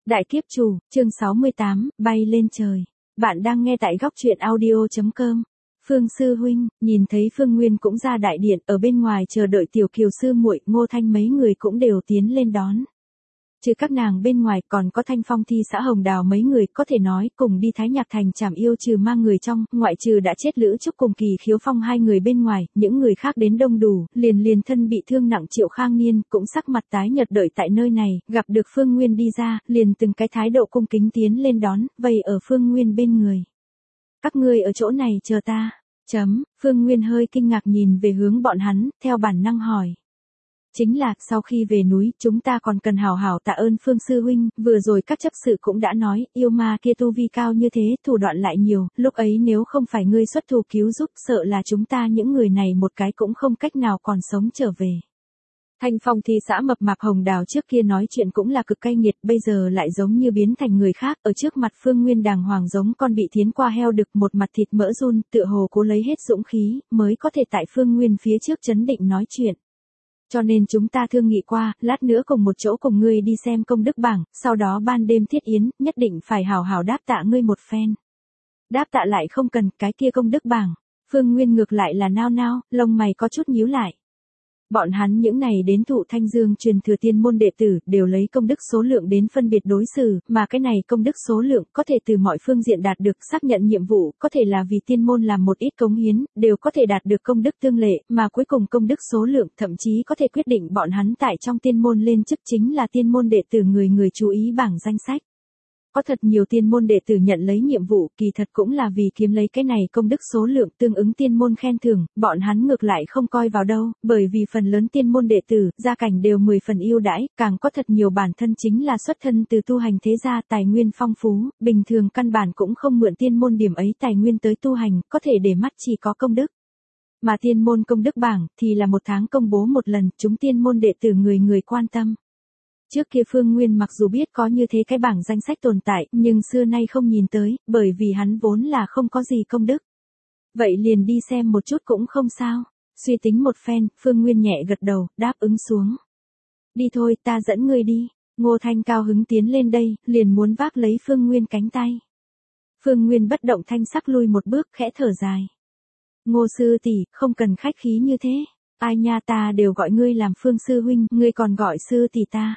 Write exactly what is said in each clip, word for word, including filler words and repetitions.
Đại kiếp chủ, chương sáu mươi tám, bay lên trời. Bạn đang nghe tại góc truyện audio.com. Phương sư huynh, nhìn thấy Phương Nguyên cũng ra đại điện, ở bên ngoài chờ đợi tiểu kiều sư muội, Ngô Thanh mấy người cũng đều tiến lên đón. Trừ các nàng bên ngoài còn có Thanh Phong Thi xã Hồng Đào mấy người, có thể nói cùng đi Thái Nhạc Thành trảm yêu trừ ma người trong, ngoại trừ đã chết Lữ Trúc cùng Kỳ Khiếu Phong hai người bên ngoài, những người khác đến đông đủ, liền liền thân bị thương nặng Triệu Khang Niên cũng sắc mặt tái nhợt đợi tại nơi này, gặp được Phương Nguyên đi ra, liền từng cái thái độ cung kính tiến lên đón, vây ở Phương Nguyên bên người. Các ngươi ở chỗ này chờ ta. Chấm, Phương Nguyên hơi kinh ngạc nhìn về hướng bọn hắn, theo bản năng hỏi. Chính là, sau khi về núi, chúng ta còn cần hảo hảo tạ ơn Phương sư huynh, vừa rồi các chấp sự cũng đã nói, yêu ma kia tu vi cao như thế, thủ đoạn lại nhiều, lúc ấy nếu không phải ngươi xuất thủ cứu giúp, sợ là chúng ta những người này một cái cũng không cách nào còn sống trở về. Thanh Phong Thi xã mập mạp Hồng Đào trước kia nói chuyện cũng là cực cay nghiệt, bây giờ lại giống như biến thành người khác, ở trước mặt Phương Nguyên đàng hoàng giống con bị thiến qua heo đực, một mặt thịt mỡ run, tựa hồ cố lấy hết dũng khí, mới có thể tại Phương Nguyên phía trước trấn định nói chuyện. Cho nên chúng ta thương nghị qua, lát nữa cùng một chỗ cùng ngươi đi xem công đức bảng, sau đó ban đêm thiết yến, nhất định phải hảo hảo đáp tạ ngươi một phen. Đáp tạ lại không cần, cái kia công đức bảng. Phương Nguyên ngược lại là nao nao, lông mày có chút nhíu lại. Bọn hắn những này đến thụ Thanh Dương truyền thừa tiên môn đệ tử, đều lấy công đức số lượng đến phân biệt đối xử, mà cái này công đức số lượng có thể từ mọi phương diện đạt được, xác nhận nhiệm vụ, có thể là vì tiên môn làm một ít cống hiến, đều có thể đạt được công đức tương lệ, mà cuối cùng công đức số lượng thậm chí có thể quyết định bọn hắn tại trong tiên môn lên chức chính là tiên môn đệ tử người người chú ý bảng danh sách. Có thật nhiều tiên môn đệ tử nhận lấy nhiệm vụ, kỳ thật cũng là vì kiếm lấy cái này công đức số lượng tương ứng tiên môn khen thưởng, bọn hắn ngược lại không coi vào đâu, bởi vì phần lớn tiên môn đệ tử, gia cảnh đều mười phần ưu đãi, càng có thật nhiều bản thân chính là xuất thân từ tu hành thế gia, tài nguyên phong phú, bình thường căn bản cũng không mượn tiên môn điểm ấy tài nguyên tới tu hành, có thể để mắt chỉ có công đức. Mà tiên môn công đức bảng, thì là một tháng công bố một lần, chúng tiên môn đệ tử người người quan tâm. Trước kia Phương Nguyên mặc dù biết có như thế cái bảng danh sách tồn tại, nhưng xưa nay không nhìn tới, bởi vì hắn vốn là không có gì công đức. Vậy liền đi xem một chút cũng không sao. Suy tính một phen, Phương Nguyên nhẹ gật đầu, đáp ứng xuống. Đi thôi, ta dẫn ngươi đi. Ngô Thanh cao hứng tiến lên đây, liền muốn vác lấy Phương Nguyên cánh tay. Phương Nguyên bất động thanh sắc lui một bước, khẽ thở dài. Ngô sư tỷ, không cần khách khí như thế. Ai nha, ta đều gọi ngươi làm Phương sư huynh, ngươi còn gọi sư tỷ ta.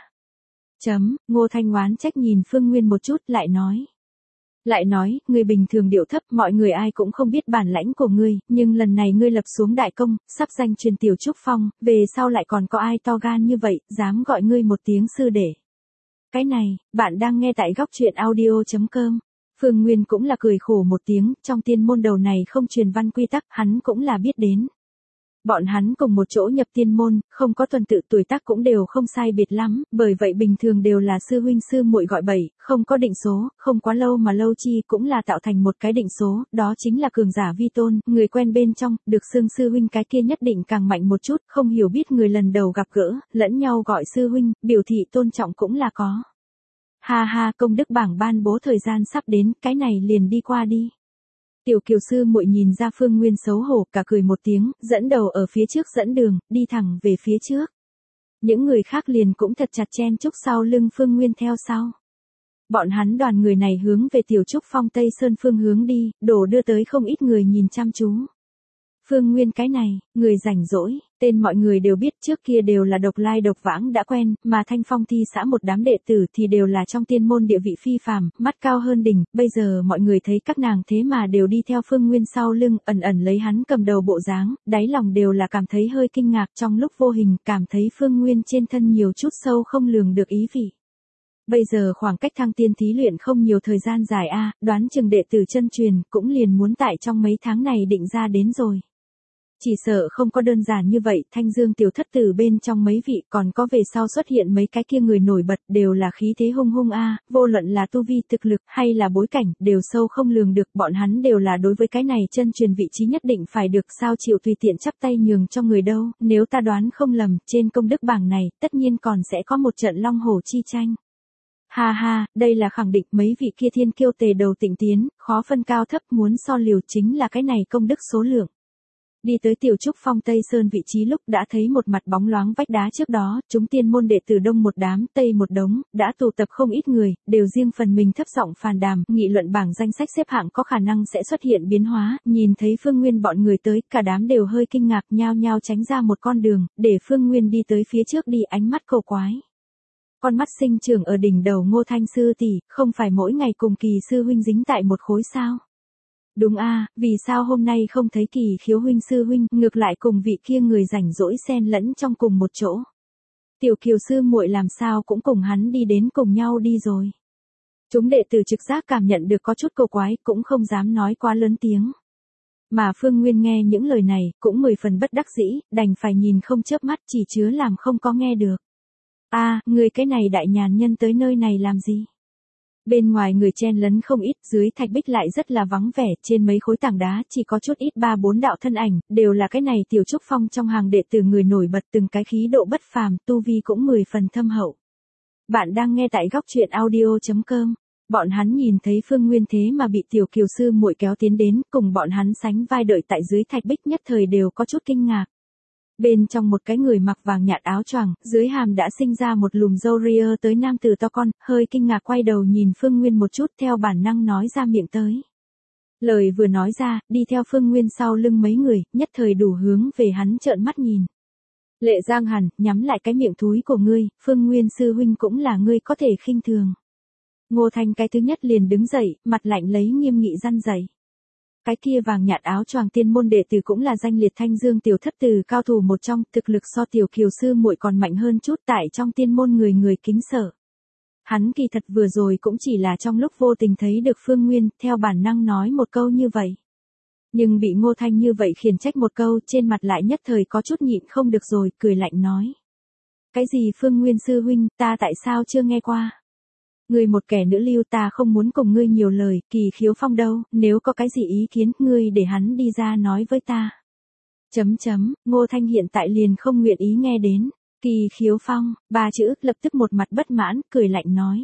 Chấm, Ngô Thanh oán trách nhìn Phương Nguyên một chút, lại nói. Lại nói, người bình thường điệu thấp, mọi người ai cũng không biết bản lãnh của ngươi, nhưng lần này ngươi lập xuống đại công, sắp danh truyền tiểu trúc phong, về sau lại còn có ai to gan như vậy, dám gọi ngươi một tiếng sư đệ. Cái này, bạn đang nghe tại góc truyện audio.com. Phương Nguyên cũng là cười khổ một tiếng, trong tiên môn đầu này không truyền văn quy tắc, hắn cũng là biết đến. Bọn hắn cùng một chỗ nhập tiên môn, không có tuần tự tuổi tác cũng đều không sai biệt lắm, bởi vậy bình thường đều là sư huynh sư muội gọi bảy, không có định số, không quá lâu mà lâu chi cũng là tạo thành một cái định số, đó chính là cường giả vi tôn, người quen bên trong, được xưng sư huynh cái kia nhất định càng mạnh một chút, không hiểu biết người lần đầu gặp gỡ, lẫn nhau gọi sư huynh, biểu thị tôn trọng cũng là có. Ha ha, công đức bảng ban bố thời gian sắp đến, cái này liền đi qua đi. Tiểu Kiều sư muội nhìn ra Phương Nguyên xấu hổ, cả cười một tiếng, dẫn đầu ở phía trước dẫn đường, đi thẳng về phía trước. Những người khác liền cũng thật chặt chen chúc sau lưng Phương Nguyên theo sau. Bọn hắn đoàn người này hướng về Tiểu Trúc Phong Tây Sơn phương hướng đi, đổ đưa tới không ít người nhìn chăm chú. Phương Nguyên cái này, người rảnh rỗi, tên mọi người đều biết trước kia đều là độc lai độc vãng đã quen, mà Thanh Phong Thi xã một đám đệ tử thì đều là trong tiên môn địa vị phi phàm, mắt cao hơn đỉnh, bây giờ mọi người thấy các nàng thế mà đều đi theo Phương Nguyên sau lưng, ẩn ẩn lấy hắn cầm đầu bộ dáng, đáy lòng đều là cảm thấy hơi kinh ngạc, trong lúc vô hình cảm thấy Phương Nguyên trên thân nhiều chút sâu không lường được ý vị. Bây giờ khoảng cách thăng tiên thí luyện không nhiều thời gian dài a, đoán chừng đệ tử chân truyền cũng liền muốn tại trong mấy tháng này định ra đến rồi. Chỉ sợ không có đơn giản như vậy, Thanh Dương tiểu thất tử bên trong mấy vị còn có về sau xuất hiện mấy cái kia người nổi bật đều là khí thế hung hung a, vô luận là tu vi thực lực hay là bối cảnh, đều sâu không lường được, bọn hắn đều là đối với cái này chân truyền vị trí nhất định phải được, sao chịu tùy tiện chắp tay nhường cho người đâu, nếu ta đoán không lầm, trên công đức bảng này, tất nhiên còn sẽ có một trận long hổ chi tranh. Ha ha, đây là khẳng định, mấy vị kia thiên kiêu tề đầu tịnh tiến, khó phân cao thấp, muốn so liều chính là cái này công đức số lượng. Đi tới Tiểu Trúc Phong Tây Sơn vị trí lúc đã thấy một mặt bóng loáng vách đá trước đó, chúng tiên môn đệ tử đông một đám, tây một đống, đã tụ tập không ít người, đều riêng phần mình thấp giọng phàn đàm, nghị luận bảng danh sách xếp hạng có khả năng sẽ xuất hiện biến hóa, nhìn thấy Phương Nguyên bọn người tới, cả đám đều hơi kinh ngạc, nhao nhao tránh ra một con đường, để Phương Nguyên đi tới phía trước đi, ánh mắt cầu quái. Con mắt sinh trưởng ở đỉnh đầu Ngô Thanh sư tỷ, không phải mỗi ngày cùng Kỳ sư huynh dính tại một khối sao? Đúng a, vì sao hôm nay không thấy Kỳ Khiếu huynh sư huynh, ngược lại cùng vị kia người rảnh rỗi xen lẫn trong cùng một chỗ. Tiểu Kiều sư muội làm sao cũng cùng hắn đi đến cùng nhau đi rồi. Chúng đệ tử trực giác cảm nhận được có chút cầu quái, cũng không dám nói quá lớn tiếng. Mà Phương Nguyên nghe những lời này, cũng mười phần bất đắc dĩ, đành phải nhìn không chớp mắt, chỉ chứa làm không có nghe được. A, à, người cái này đại nhàn nhân tới nơi này làm gì? Bên ngoài người chen lấn không ít, dưới thạch bích lại rất là vắng vẻ, trên mấy khối tảng đá chỉ có chút ít ba bốn đạo thân ảnh, đều là cái này Tiểu Trúc Phong trong hàng đệ tử người nổi bật, từng cái khí độ bất phàm, tu vi cũng mười phần thâm hậu. Bạn đang nghe tại góc truyện audio chấm com. Bọn hắn nhìn thấy Phương Nguyên thế mà bị Tiểu Kiều sư muội kéo tiến đến, cùng bọn hắn sánh vai đợi tại dưới thạch bích, nhất thời đều có chút kinh ngạc. Bên trong một cái người mặc vàng nhạt áo choàng, dưới hàm đã sinh ra một lùm râu ria tới nam tử to con, hơi kinh ngạc quay đầu nhìn Phương Nguyên một chút, theo bản năng nói ra miệng tới. Lời vừa nói ra, đi theo Phương Nguyên sau lưng mấy người, nhất thời đủ hướng về hắn trợn mắt nhìn. Lệ Giang Hàn, nhắm lại cái miệng thúi của ngươi, Phương Nguyên sư huynh cũng là ngươi có thể khinh thường. Ngô Thanh cái thứ nhất liền đứng dậy, mặt lạnh lấy nghiêm nghị răn dậy. Cái kia vàng nhạt áo choàng tiên môn đệ tử cũng là danh liệt Thanh Dương tiểu thất tử cao thủ một trong, thực lực so Tiểu Kiều sư muội còn mạnh hơn chút, tại trong tiên môn người người kính sợ. Hắn kỳ thật vừa rồi cũng chỉ là trong lúc vô tình thấy được Phương Nguyên, theo bản năng nói một câu như vậy. Nhưng bị Ngô Thanh như vậy khiển trách một câu, trên mặt lại nhất thời có chút nhịn không được rồi, cười lạnh nói. Cái gì Phương Nguyên sư huynh, ta tại sao chưa nghe qua? Ngươi một kẻ nữ lưu, ta không muốn cùng ngươi nhiều lời, Kỳ Khiếu Phong đâu, nếu có cái gì ý kiến, ngươi để hắn đi ra nói với ta. Chấm chấm, Ngô Thanh hiện tại liền không nguyện ý nghe đến. Kỳ Khiếu Phong, ba chữ, lập tức một mặt bất mãn, cười lạnh nói.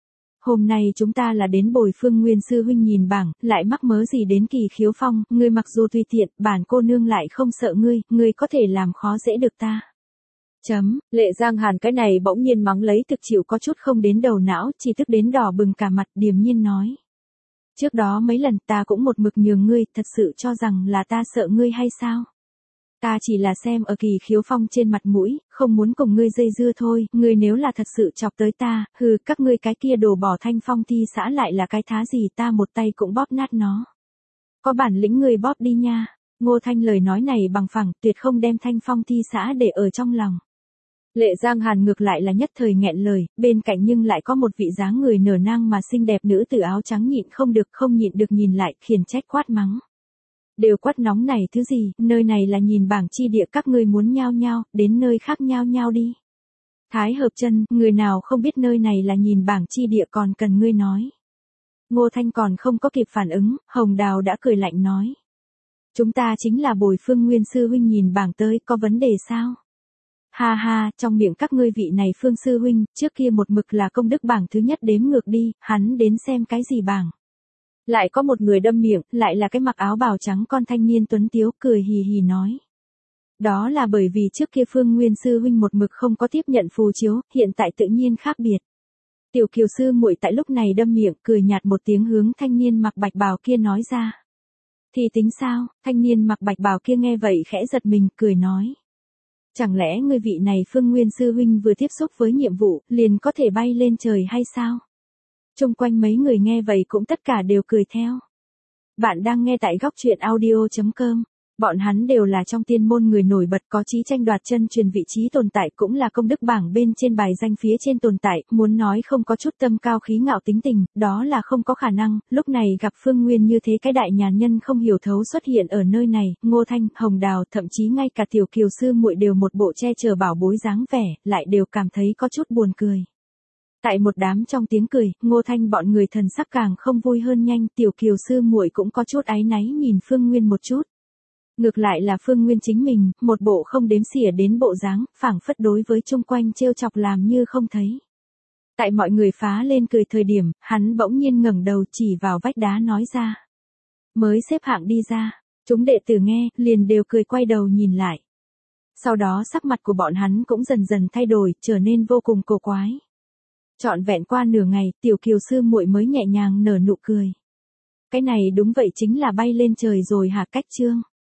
Hôm nay chúng ta là đến bồi Phương Nguyên sư huynh nhìn bảng, lại mắc mớ gì đến Kỳ Khiếu Phong, ngươi mặc dù tùy tiện, bản cô nương lại không sợ ngươi, ngươi có thể làm khó dễ được ta. Chấm, Lệ Giang Hàn cái này bỗng nhiên mắng lấy thực chịu có chút không đến đầu não, chỉ tức đến đỏ bừng cả mặt, điềm nhiên nói. Trước đó mấy lần ta cũng một mực nhường ngươi, thật sự cho rằng là ta sợ ngươi hay sao? Ta chỉ là xem ở Kỳ Khiếu Phong trên mặt mũi, không muốn cùng ngươi dây dưa thôi, ngươi nếu là thật sự chọc tới ta, hừ, các ngươi cái kia đồ bỏ Thanh Phong thi xã lại là cái thá gì, ta một tay cũng bóp nát nó. Có bản lĩnh ngươi bóp đi nha. Ngô Thanh lời nói này bằng phẳng, tuyệt không đem Thanh Phong thi xã để ở trong lòng. Lệ Giang Hàn ngược lại là nhất thời nghẹn lời, bên cạnh nhưng lại có một vị dáng người nở nang mà xinh đẹp nữ tử áo trắng nhịn không được không nhịn được nhìn lại, khiển trách quát mắng. Đều quát nóng này thứ gì, nơi này là nhìn bảng chi địa, các ngươi muốn nhao nhao, đến nơi khác nhao nhao đi. Thái Hợp Chân, người nào không biết nơi này là nhìn bảng chi địa còn cần ngươi nói. Ngô Thanh còn không có kịp phản ứng, Hồng Đào đã cười lạnh nói. Chúng ta chính là bồi Phương Nguyên sư huynh nhìn bảng tới, có vấn đề sao? Ha ha, trong miệng các ngươi vị này Phương sư huynh, trước kia một mực là công đức bảng thứ nhất đếm ngược đi, hắn đến xem cái gì bảng. Lại có một người đâm miệng, lại là cái mặc áo bào trắng con thanh niên tuấn tiếu, cười hì hì nói. Đó là bởi vì trước kia Phương Nguyên sư huynh một mực không có tiếp nhận phù chiếu, hiện tại tự nhiên khác biệt. Tiểu Kiều sư muội tại lúc này đâm miệng, cười nhạt một tiếng hướng thanh niên mặc bạch bào kia nói ra. Thì tính sao? Thanh niên mặc bạch bào kia nghe vậy khẽ giật mình, cười nói. Chẳng lẽ người vị này Phương Nguyên sư huynh vừa tiếp xúc với nhiệm vụ, liền có thể bay lên trời hay sao? Chung quanh mấy người nghe vậy cũng tất cả đều cười theo. Bạn đang nghe tại góc truyện audio chấm com. Bọn hắn đều là trong tiên môn người nổi bật, có chí tranh đoạt chân truyền vị trí tồn tại, cũng là công đức bảng bên trên bài danh phía trên tồn tại, muốn nói không có chút tâm cao khí ngạo tính tình, đó là không có khả năng. Lúc này gặp Phương Nguyên như thế cái đại nhàn nhân không hiểu thấu xuất hiện ở nơi này, Ngô Thanh, Hồng Đào, thậm chí ngay cả Tiểu Kiều sư muội đều một bộ che chở bảo bối dáng vẻ, lại đều cảm thấy có chút buồn cười. Tại một đám trong tiếng cười, Ngô Thanh bọn người thần sắc càng không vui hơn nhanh, Tiểu Kiều sư muội cũng có chút áy náy nhìn Phương Nguyên một chút. Ngược lại là Phương Nguyên chính mình, một bộ không đếm xỉa đến bộ dáng, phảng phất đối với chung quanh trêu chọc làm như không thấy. Tại mọi người phá lên cười thời điểm, hắn bỗng nhiên ngẩng đầu chỉ vào vách đá nói ra. Mới xếp hạng đi ra, Chúng đệ tử nghe, liền đều cười quay đầu nhìn lại. Sau đó sắc mặt của bọn hắn cũng dần dần thay đổi, trở nên vô cùng cổ quái. Trọn vẹn qua nửa ngày, tiểu kiều sư muội mới nhẹ nhàng nở nụ cười. Cái này đúng vậy chính là bay lên trời rồi hả Cách Trương?